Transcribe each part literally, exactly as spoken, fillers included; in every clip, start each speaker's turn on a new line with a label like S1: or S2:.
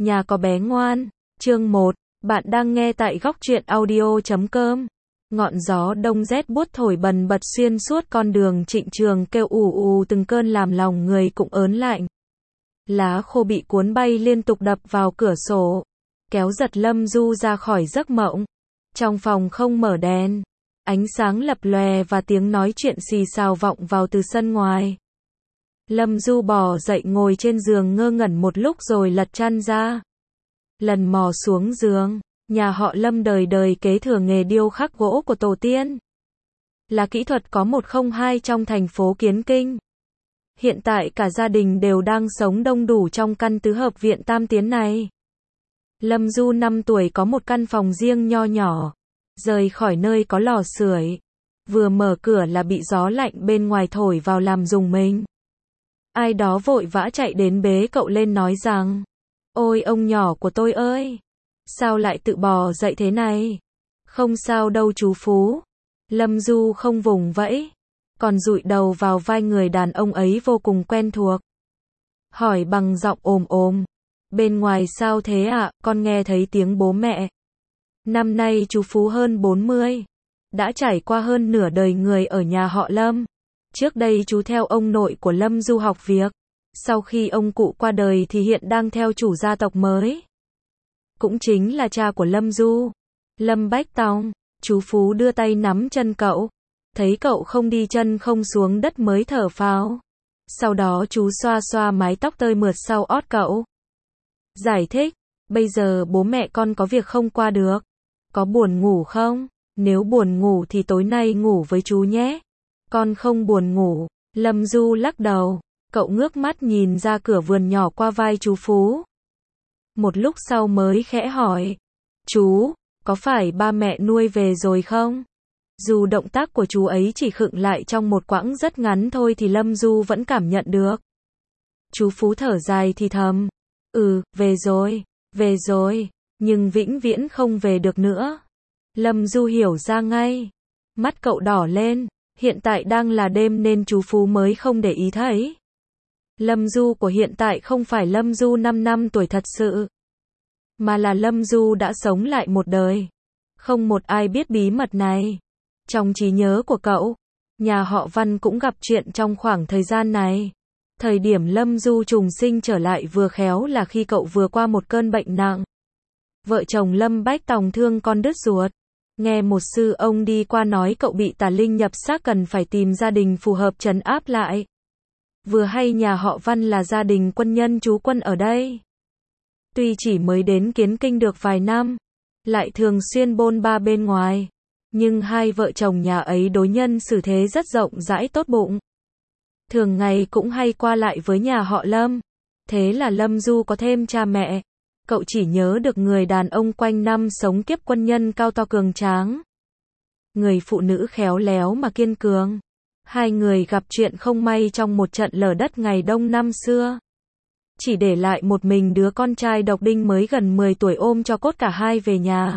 S1: Nhà có bé ngoan. Chương một. Bạn đang nghe tại góc truyện audio chấm com. Ngọn gió đông rét buốt thổi bần bật xuyên suốt con đường Trịnh Trường kêu ù ù từng cơn làm lòng người cũng ớn lạnh. Lá khô bị cuốn bay liên tục đập vào cửa sổ, kéo giật Lâm Du ra khỏi giấc mộng. Trong phòng không mở đèn, ánh sáng lập lòe và tiếng nói chuyện xì xào vọng vào từ sân ngoài. Lâm Du bò dậy ngồi trên giường ngơ ngẩn một lúc rồi lật chăn ra. Lần mò xuống giường, nhà họ Lâm đời đời kế thừa nghề điêu khắc gỗ của tổ tiên. Là kỹ thuật có một không hai trong thành phố Kiến Kinh. Hiện tại cả gia đình đều đang sống đông đủ trong căn tứ hợp viện tam tiến này. Lâm Du năm tuổi có một căn phòng riêng nho nhỏ, rời khỏi nơi có lò sưởi. Vừa mở cửa là bị gió lạnh bên ngoài thổi vào làm rùng mình. Ai đó vội vã chạy đến bế cậu lên nói rằng: "Ôi ông nhỏ của tôi ơi! Sao lại tự bò dậy thế này?" "Không sao đâu chú Phú." Lâm Du không vùng vẫy, còn dụi đầu vào vai người đàn ông ấy vô cùng quen thuộc. Hỏi bằng giọng ồm ồm: "Bên ngoài sao thế ạ?" "Con nghe thấy tiếng bố mẹ." Năm nay chú Phú hơn bốn mươi, đã trải qua hơn nửa đời người ở nhà họ Lâm. Trước đây chú theo ông nội của Lâm Du học việc. Sau khi ông cụ qua đời thì hiện đang theo chủ gia tộc mới, cũng chính là cha của Lâm Du, Lâm Bách Tòng. Chú Phú đưa tay nắm chân cậu, thấy cậu không đi chân không xuống đất mới thở phào. Sau đó chú xoa xoa mái tóc tơi mượt sau ót cậu, giải thích: "Bây giờ bố mẹ con có việc không qua được. Có buồn ngủ không? Nếu buồn ngủ thì tối nay ngủ với chú nhé." "Con không buồn ngủ." Lâm Du lắc đầu. Cậu ngước mắt nhìn ra cửa vườn nhỏ qua vai chú Phú. Một lúc sau mới khẽ hỏi: "Chú, có phải ba mẹ nuôi về rồi không?" Dù động tác của chú ấy chỉ khựng lại trong một quãng rất ngắn thôi thì Lâm Du vẫn cảm nhận được. Chú Phú thở dài thì thầm: "Ừ, về rồi, về rồi, nhưng vĩnh viễn không về được nữa." Lâm Du hiểu ra ngay. Mắt cậu đỏ lên, hiện tại đang là đêm nên chú Phú mới không để ý thấy. Lâm Du của hiện tại không phải Lâm Du năm năm tuổi thật sự, mà là Lâm Du đã sống lại một đời. Không một ai biết bí mật này. Trong trí nhớ của cậu, nhà họ Văn cũng gặp chuyện trong khoảng thời gian này. Thời điểm Lâm Du trùng sinh trở lại vừa khéo là khi cậu vừa qua một cơn bệnh nặng. Vợ chồng Lâm Bách Tòng thương con đứt ruột. Nghe một sư ông đi qua nói cậu bị tà linh nhập xác cần phải tìm gia đình phù hợp trấn áp lại. Vừa hay nhà họ Văn là gia đình quân nhân trú quân ở đây. Tuy chỉ mới đến Kiến Kinh được vài năm, lại thường xuyên bôn ba bên ngoài, nhưng hai vợ chồng nhà ấy đối nhân xử thế rất rộng rãi tốt bụng. Thường ngày cũng hay qua lại với nhà họ Lâm. Thế là Lâm Du có thêm cha mẹ. Cậu chỉ nhớ được người đàn ông quanh năm sống kiếp quân nhân cao to cường tráng, người phụ nữ khéo léo mà kiên cường. Hai người gặp chuyện không may trong một trận lở đất ngày đông năm xưa, chỉ để lại một mình đứa con trai độc đinh mới gần mười tuổi ôm cho cốt cả hai về nhà.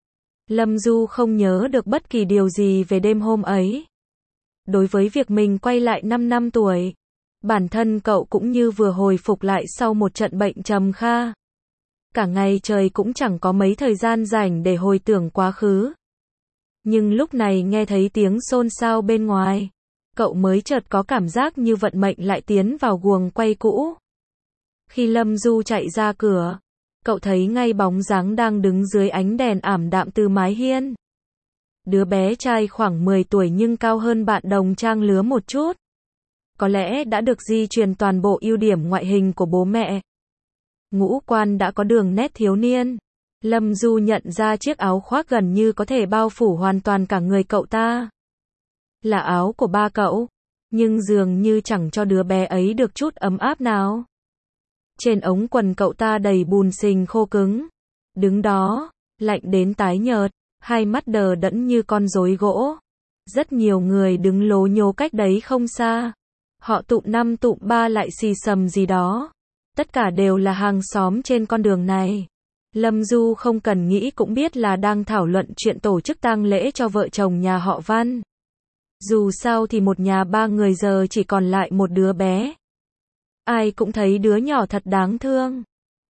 S1: Lâm Du không nhớ được bất kỳ điều gì về đêm hôm ấy. Đối với việc mình quay lại năm năm tuổi, bản thân cậu cũng như vừa hồi phục lại sau một trận bệnh trầm kha. Cả ngày trời cũng chẳng có mấy thời gian rảnh để hồi tưởng quá khứ. Nhưng lúc này nghe thấy tiếng xôn xao bên ngoài, cậu mới chợt có cảm giác như vận mệnh lại tiến vào guồng quay cũ. Khi Lâm Du chạy ra cửa, cậu thấy ngay bóng dáng đang đứng dưới ánh đèn ảm đạm từ mái hiên. Đứa bé trai khoảng mười tuổi nhưng cao hơn bạn đồng trang lứa một chút. Có lẽ đã được di truyền toàn bộ ưu điểm ngoại hình của bố mẹ. Ngũ quan đã có đường nét thiếu niên. Lâm Du nhận ra chiếc áo khoác gần như có thể bao phủ hoàn toàn cả người cậu ta. Là áo của ba cậu, nhưng dường như chẳng cho đứa bé ấy được chút ấm áp nào. Trên ống quần cậu ta đầy bùn xình khô cứng. Đứng đó, lạnh đến tái nhợt, hai mắt đờ đẫn như con rối gỗ. Rất nhiều người đứng lố nhố cách đấy không xa. Họ tụm năm tụm ba lại xì xầm gì đó. Tất cả đều là hàng xóm trên con đường này. Lâm Du không cần nghĩ cũng biết là đang thảo luận chuyện tổ chức tang lễ cho vợ chồng nhà họ Văn. Dù sao thì một nhà ba người giờ chỉ còn lại một đứa bé. Ai cũng thấy đứa nhỏ thật đáng thương.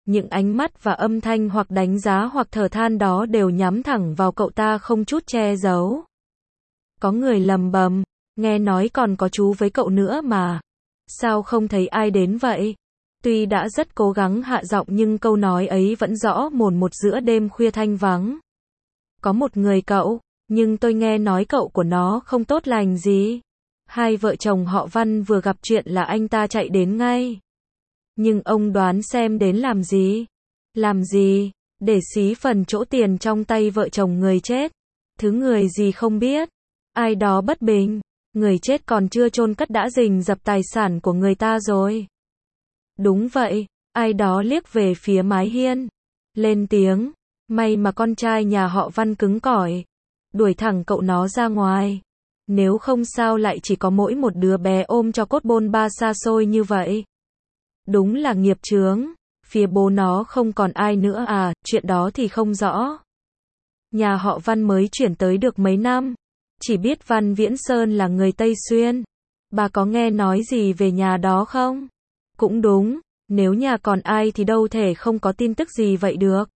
S1: Những ánh mắt và âm thanh hoặc đánh giá hoặc thở than đó đều nhắm thẳng vào cậu ta không chút che giấu. Có người lầm bầm, nghe nói còn có chú với cậu nữa mà. Sao không thấy ai đến vậy? Tuy đã rất cố gắng hạ giọng nhưng câu nói ấy vẫn rõ mồn một giữa đêm khuya thanh vắng. Có một người cậu, nhưng tôi nghe nói cậu của nó không tốt lành gì. Hai vợ chồng họ Văn vừa gặp chuyện là anh ta chạy đến ngay. Nhưng ông đoán xem đến làm gì? Làm gì? Để xí phần chỗ tiền trong tay vợ chồng người chết. Thứ người gì không biết. Ai đó bất bình. Người chết còn chưa chôn cất đã rình rập tài sản của người ta rồi. Đúng vậy, ai đó liếc về phía mái hiên. Lên tiếng, may mà con trai nhà họ Văn cứng cỏi. Đuổi thẳng cậu nó ra ngoài. Nếu không sao lại chỉ có mỗi một đứa bé ôm cho cốt bôn ba xa xôi như vậy. Đúng là nghiệp chướng. Phía bố nó không còn ai nữa à, chuyện đó thì không rõ. Nhà họ Văn mới chuyển tới được mấy năm. Chỉ biết Văn Viễn Sơn là người Tây Xuyên. Bà có nghe nói gì về nhà đó không? Cũng đúng, nếu nhà còn ai thì đâu thể không có tin tức gì vậy được.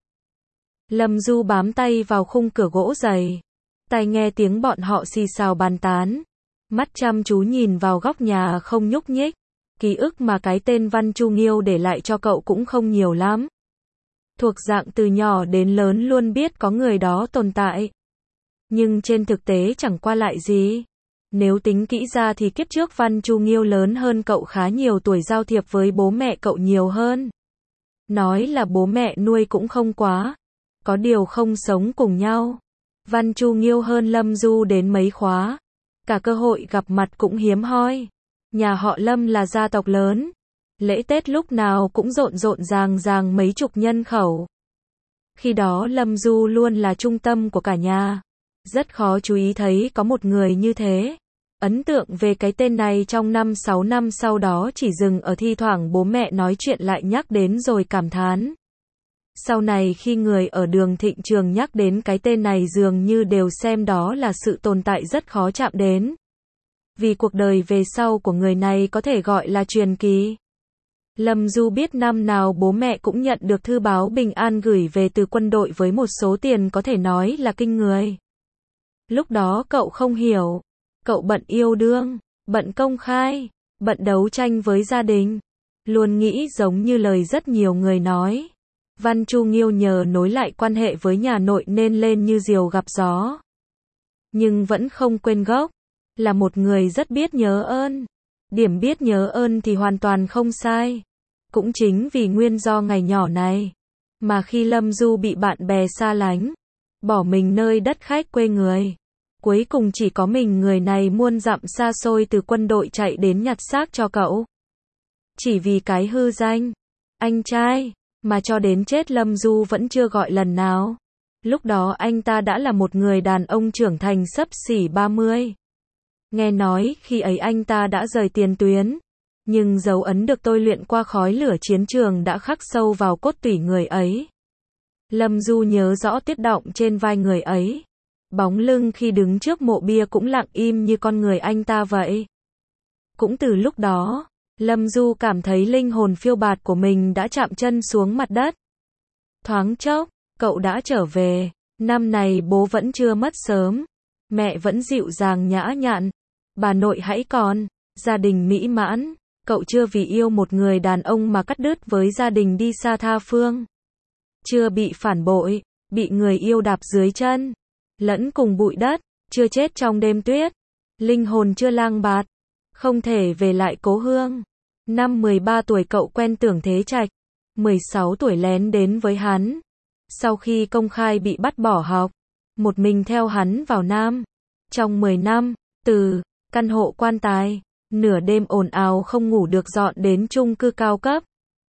S1: Lâm Du bám tay vào khung cửa gỗ dày. Tai nghe tiếng bọn họ xì xào bàn tán. Mắt chăm chú nhìn vào góc nhà không nhúc nhích. Ký ức mà cái tên Văn Chu Nghiêu để lại cho cậu cũng không nhiều lắm. Thuộc dạng từ nhỏ đến lớn luôn biết có người đó tồn tại. Nhưng trên thực tế chẳng qua lại gì. Nếu tính kỹ ra thì kiếp trước Văn Chu Nghiêu lớn hơn cậu khá nhiều tuổi, giao thiệp với bố mẹ cậu nhiều hơn. Nói là bố mẹ nuôi cũng không quá. Có điều không sống cùng nhau. Văn Chu Nghiêu hơn Lâm Du đến mấy khóa. Cả cơ hội gặp mặt cũng hiếm hoi. Nhà họ Lâm là gia tộc lớn. Lễ Tết lúc nào cũng rộn rộn ràng ràng mấy chục nhân khẩu. Khi đó Lâm Du luôn là trung tâm của cả nhà. Rất khó chú ý thấy có một người như thế. Ấn tượng về cái tên này trong năm sáu năm sau đó chỉ dừng ở thi thoảng bố mẹ nói chuyện lại nhắc đến rồi cảm thán. Sau này khi người ở Đường Thịnh Trường nhắc đến cái tên này dường như đều xem đó là sự tồn tại rất khó chạm đến. Vì cuộc đời về sau của người này có thể gọi là truyền kỳ. Lâm Du biết năm nào bố mẹ cũng nhận được thư báo bình an gửi về từ quân đội với một số tiền có thể nói là kinh người. Lúc đó cậu không hiểu. Cậu bận yêu đương, bận công khai, bận đấu tranh với gia đình. Luôn nghĩ giống như lời rất nhiều người nói. Văn Chu Nghiêu nhờ nối lại quan hệ với nhà nội nên lên như diều gặp gió. Nhưng vẫn không quên gốc. Là một người rất biết nhớ ơn. Điểm biết nhớ ơn thì hoàn toàn không sai. Cũng chính vì nguyên do ngày nhỏ này. Mà khi Lâm Du bị bạn bè xa lánh. Bỏ mình nơi đất khách quê người. Cuối cùng chỉ có mình người này muôn dặm xa xôi từ quân đội chạy đến nhặt xác cho cậu. Chỉ vì cái hư danh. Anh trai. Mà cho đến chết Lâm Du vẫn chưa gọi lần nào. Lúc đó anh ta đã là một người đàn ông trưởng thành xấp xỉ ba mươi. Nghe nói khi ấy anh ta đã rời tiền tuyến. Nhưng dấu ấn được tôi luyện qua khói lửa chiến trường đã khắc sâu vào cốt tủy người ấy. Lâm Du nhớ rõ tiết động trên vai người ấy. Bóng lưng khi đứng trước mộ bia cũng lặng im như con người anh ta vậy. Cũng từ lúc đó, Lâm Du cảm thấy linh hồn phiêu bạt của mình đã chạm chân xuống mặt đất. Thoáng chốc, cậu đã trở về. Năm này bố vẫn chưa mất sớm. Mẹ vẫn dịu dàng nhã nhặn. Bà nội hãy còn. Gia đình mỹ mãn. Cậu chưa vì yêu một người đàn ông mà cắt đứt với gia đình đi xa tha phương. Chưa bị phản bội. Bị người yêu đạp dưới chân. Lẫn cùng bụi đất. Chưa chết trong đêm tuyết. Linh hồn chưa lang bạt. Không thể về lại cố hương. Năm mười ba tuổi cậu quen Tưởng Thế Trạch. mười sáu tuổi lén đến với hắn. Sau khi công khai bị bắt bỏ học. Một mình theo hắn vào Nam. Trong mười năm, từ căn hộ quan tài, nửa đêm ồn ào không ngủ được dọn đến chung cư cao cấp.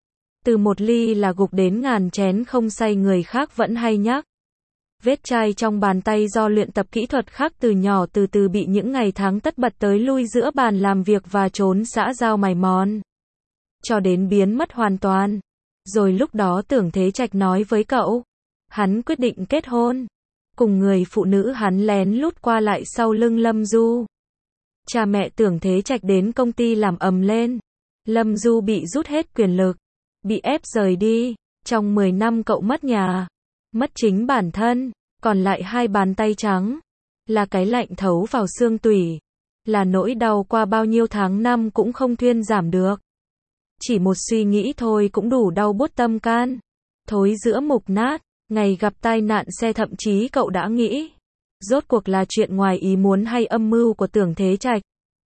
S1: Từ một ly là gục đến ngàn chén không say người khác vẫn hay nhắc. Vết chai trong bàn tay do luyện tập kỹ thuật khác từ nhỏ từ từ bị những ngày tháng tất bật tới lui giữa bàn làm việc và trốn xã giao mài mòn. Cho đến biến mất hoàn toàn. Rồi lúc đó Tưởng Thế Trạch nói với cậu. Hắn quyết định kết hôn. Cùng người phụ nữ hắn lén lút qua lại sau lưng Lâm Du. Cha mẹ Tưởng Thế Trạch đến công ty làm ầm lên. Lâm Du bị rút hết quyền lực. Bị ép rời đi. Trong mười năm cậu mất nhà, mất chính bản thân, còn lại hai bàn tay trắng, là cái lạnh thấu vào xương tủy, là nỗi đau qua bao nhiêu tháng năm cũng không thuyên giảm được. Chỉ một suy nghĩ thôi cũng đủ đau buốt tâm can. Thối giữa mục nát, ngày gặp tai nạn xe thậm chí cậu đã nghĩ, rốt cuộc là chuyện ngoài ý muốn hay âm mưu của Tưởng Thế Trạch.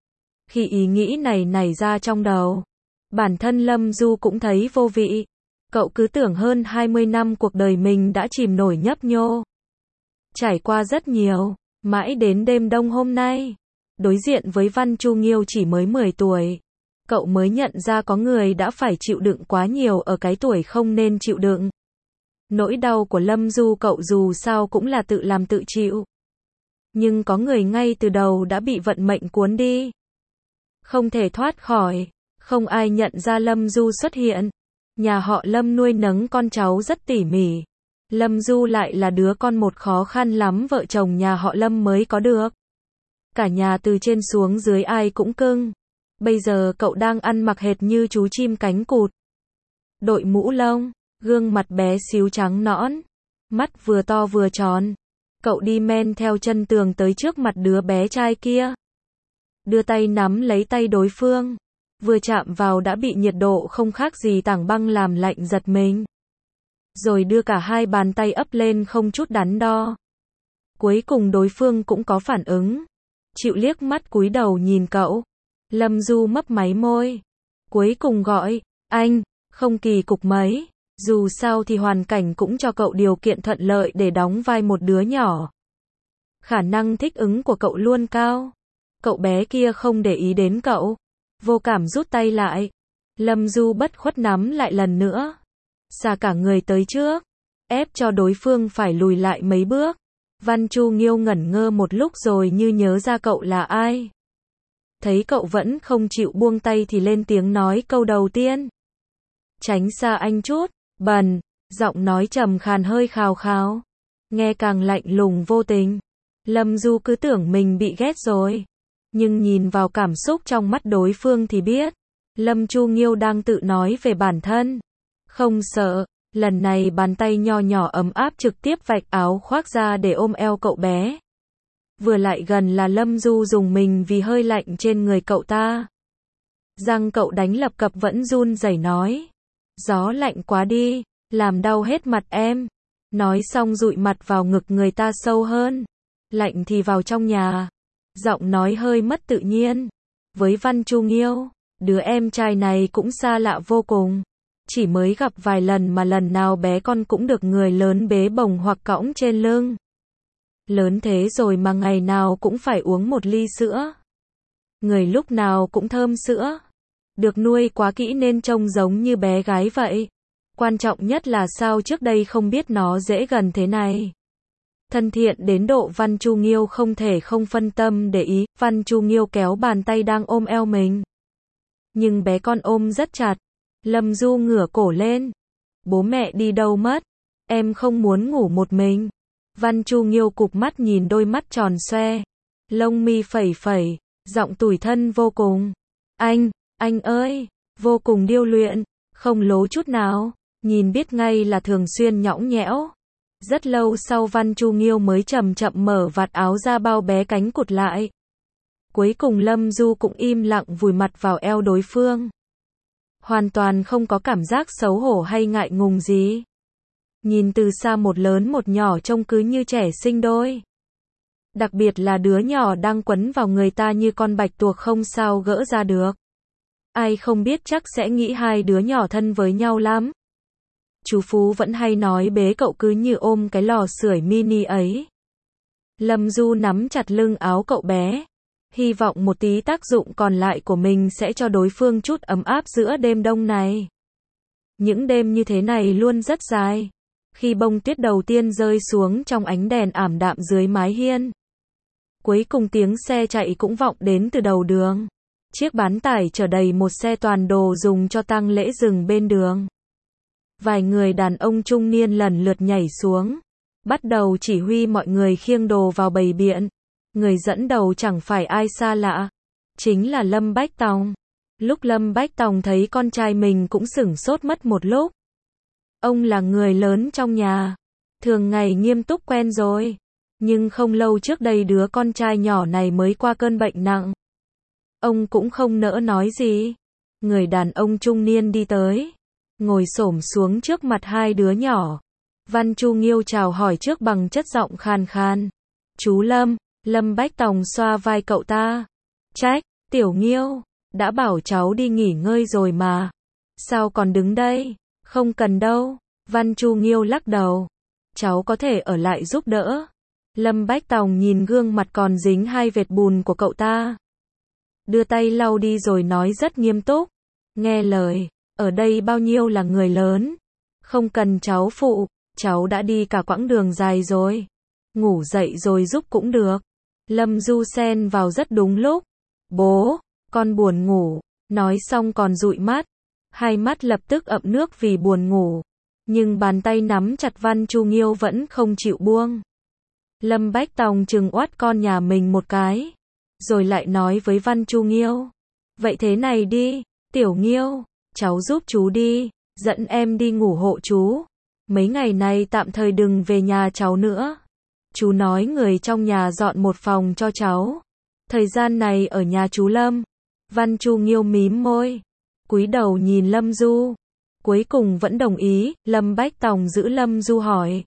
S1: Khi ý nghĩ này nảy ra trong đầu, bản thân Lâm Du cũng thấy vô vị. Cậu cứ tưởng hơn hai mươi năm cuộc đời mình đã chìm nổi nhấp nhô. Trải qua rất nhiều, mãi đến đêm đông hôm nay, đối diện với Văn Chu Nghiêu chỉ mới mười tuổi, cậu mới nhận ra có người đã phải chịu đựng quá nhiều ở cái tuổi không nên chịu đựng. Nỗi đau của Lâm Du cậu dù sao cũng là tự làm tự chịu. Nhưng có người ngay từ đầu đã bị vận mệnh cuốn đi. Không thể thoát khỏi, không ai nhận ra Lâm Du xuất hiện. Nhà họ Lâm nuôi nấng con cháu rất tỉ mỉ. Lâm Du lại là đứa con một khó khăn lắm vợ chồng nhà họ Lâm mới có được. Cả nhà từ trên xuống dưới ai cũng cưng. Bây giờ cậu đang ăn mặc hệt như chú chim cánh cụt. Đội mũ lông, gương mặt bé xíu trắng nõn, mắt vừa to vừa tròn. Cậu đi men theo chân tường tới trước mặt đứa bé trai kia. Đưa tay nắm lấy tay đối phương. Vừa chạm vào đã bị nhiệt độ không khác gì tảng băng làm lạnh giật mình. Rồi đưa cả hai bàn tay ấp lên không chút đắn đo. Cuối cùng đối phương cũng có phản ứng. Chịu liếc mắt cúi đầu nhìn cậu. Lâm Du mấp máy môi. Cuối cùng gọi, anh, không kỳ cục mấy. Dù sao thì hoàn cảnh cũng cho cậu điều kiện thuận lợi để đóng vai một đứa nhỏ. Khả năng thích ứng của cậu luôn cao. Cậu bé kia không để ý đến cậu. Vô cảm rút tay lại. Lâm Du bất khuất nắm lại lần nữa. Xà cả người tới trước. Ép cho đối phương phải lùi lại mấy bước. Văn Chu Nghiêu ngẩn ngơ một lúc rồi như nhớ ra cậu là ai. Thấy cậu vẫn không chịu buông tay thì lên tiếng nói câu đầu tiên. Tránh xa anh chút, bần, giọng nói trầm khàn hơi khào khào. Nghe càng lạnh lùng vô tình. Lâm Du cứ tưởng mình bị ghét rồi. Nhưng nhìn vào cảm xúc trong mắt đối phương thì biết. Lâm Chu Nghiêu đang tự nói về bản thân. Không sợ, lần này bàn tay nho nhỏ ấm áp trực tiếp vạch áo khoác ra để ôm eo cậu bé. Vừa lại gần là Lâm Du dùng mình vì hơi lạnh trên người cậu ta. Răng cậu đánh lập cập vẫn run rẩy nói. Gió lạnh quá đi, làm đau hết mặt em. Nói xong dụi mặt vào ngực người ta sâu hơn. Lạnh thì vào trong nhà. Giọng nói hơi mất tự nhiên. Với Văn Chu Nghiêu, đứa em trai này cũng xa lạ vô cùng. Chỉ mới gặp vài lần mà lần nào bé con cũng được người lớn bế bồng hoặc cõng trên lưng. Lớn thế rồi mà ngày nào cũng phải uống một ly sữa. Người lúc nào cũng thơm sữa. Được nuôi quá kỹ nên trông giống như bé gái vậy. Quan trọng nhất là sao trước đây không biết nó dễ gần thế này. Thân thiện đến độ Văn Chu Nghiêu không thể không phân tâm để ý. Văn Chu Nghiêu kéo bàn tay đang ôm eo mình. Nhưng bé con ôm rất chặt. Lâm Du ngửa cổ lên. Bố mẹ đi đâu mất? Em không muốn ngủ một mình. Văn Chu Nghiêu cụp mắt nhìn đôi mắt tròn xoe. Lông mi phẩy phẩy. Giọng tủi thân vô cùng. Anh, anh ơi. Vô cùng điêu luyện. Không lố chút nào. Nhìn biết ngay là thường xuyên nhõng nhẽo. Rất lâu sau Văn Chu Nghiêu mới chậm chậm mở vạt áo ra bao bé cánh cụt lại. Cuối cùng Lâm Du cũng im lặng vùi mặt vào eo đối phương. Hoàn toàn không có cảm giác xấu hổ hay ngại ngùng gì. Nhìn từ xa một lớn một nhỏ trông cứ như trẻ sinh đôi. Đặc biệt là đứa nhỏ đang quấn vào người ta như con bạch tuộc không sao gỡ ra được. Ai không biết chắc sẽ nghĩ hai đứa nhỏ thân với nhau lắm. Chú Phú vẫn hay nói bế cậu cứ như ôm cái lò sưởi mini ấy. Lâm Du nắm chặt lưng áo cậu bé. Hy vọng một tí tác dụng còn lại của mình sẽ cho đối phương chút ấm áp giữa đêm đông này. Những đêm như thế này luôn rất dài. Khi bông tuyết đầu tiên rơi xuống trong ánh đèn ảm đạm dưới mái hiên. Cuối cùng tiếng xe chạy cũng vọng đến từ đầu đường. Chiếc bán tải chở đầy một xe toàn đồ dùng cho tang lễ dừng bên đường. Vài người đàn ông trung niên lần lượt nhảy xuống. Bắt đầu chỉ huy mọi người khiêng đồ vào bầy biện. Người dẫn đầu chẳng phải ai xa lạ. Chính là Lâm Bách Tòng. Lúc Lâm Bách Tòng thấy con trai mình cũng sửng sốt mất một lúc. Ông là người lớn trong nhà, thường ngày nghiêm túc quen rồi. Nhưng không lâu trước đây đứa con trai nhỏ này mới qua cơn bệnh nặng. Ông cũng không nỡ nói gì. Người đàn ông trung niên đi tới, ngồi xổm xuống trước mặt hai đứa nhỏ. Văn Chu Nghiêu chào hỏi trước bằng chất giọng khàn khàn. Chú Lâm. Lâm Bách Tòng xoa vai cậu ta. Trách, Tiểu Nghiêu, đã bảo cháu đi nghỉ ngơi rồi mà. Sao còn đứng đây? Không cần đâu. Văn Chu Nghiêu lắc đầu. Cháu có thể ở lại giúp đỡ. Lâm Bách Tòng nhìn gương mặt còn dính hai vệt bùn của cậu ta. Đưa tay lau đi rồi nói rất nghiêm túc. Nghe lời, ở đây bao nhiêu là người lớn. Không cần cháu phụ, cháu đã đi cả quãng đường dài rồi. Ngủ dậy rồi giúp cũng được. Lâm Du xen vào rất đúng lúc. Bố, con buồn ngủ. Nói xong còn dụi mắt. Hai mắt lập tức ậm nước vì buồn ngủ. Nhưng bàn tay nắm chặt Văn Chu Nghiêu vẫn không chịu buông. Lâm Bách Tòng trừng oát con nhà mình một cái. Rồi lại nói với Văn Chu Nghiêu. Vậy thế này đi, Tiểu Nghiêu, cháu giúp chú đi, dẫn em đi ngủ hộ chú. Mấy ngày này tạm thời đừng về nhà cháu nữa. Chú nói người trong nhà dọn một phòng cho cháu. Thời gian này ở nhà chú Lâm. Văn Chu Nghiêu mím môi, cúi đầu nhìn Lâm Du. Cuối cùng vẫn đồng ý. Lâm Bách Tòng giữ Lâm Du hỏi.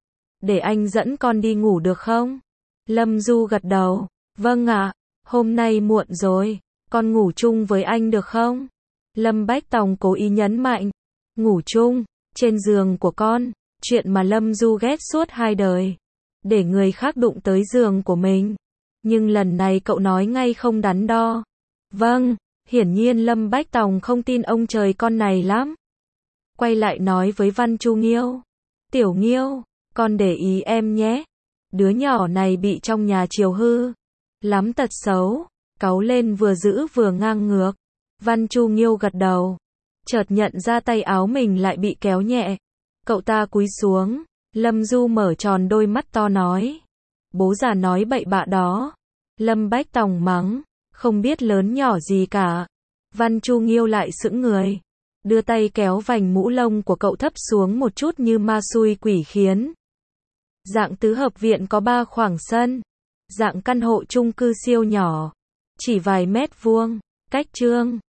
S1: Để anh dẫn con đi ngủ được không? Lâm Du gật đầu. Vâng ạ, hôm nay muộn rồi, con ngủ chung với anh được không? Lâm Bách Tòng cố ý nhấn mạnh. Ngủ chung, trên giường của con, chuyện mà Lâm Du ghét suốt hai đời. Để người khác đụng tới giường của mình. Nhưng lần này cậu nói ngay không đắn đo. Vâng, hiển nhiên Lâm Bách Tòng không tin ông trời con này lắm. Quay lại nói với Văn Chu Nghiêu. Tiểu Nghiêu, con để ý em nhé. Đứa nhỏ này bị trong nhà chiều hư lắm tật xấu, cáu lên vừa dữ vừa ngang ngược. Văn Chu Nghiêu gật đầu. Chợt nhận ra tay áo mình lại bị kéo nhẹ. Cậu ta cúi xuống. Lâm Du mở tròn đôi mắt to nói. Bố già nói bậy bạ đó. Lâm Bách Tòng mắng. Không biết lớn nhỏ gì cả. Văn Chu Nghiêu lại sững người. Đưa tay kéo vành mũ lông của cậu thấp xuống một chút như ma xui quỷ khiến. Dạng tứ hợp viện có ba khoảng sân. Dạng căn hộ chung cư siêu nhỏ. Chỉ vài mét vuông. Cách trương.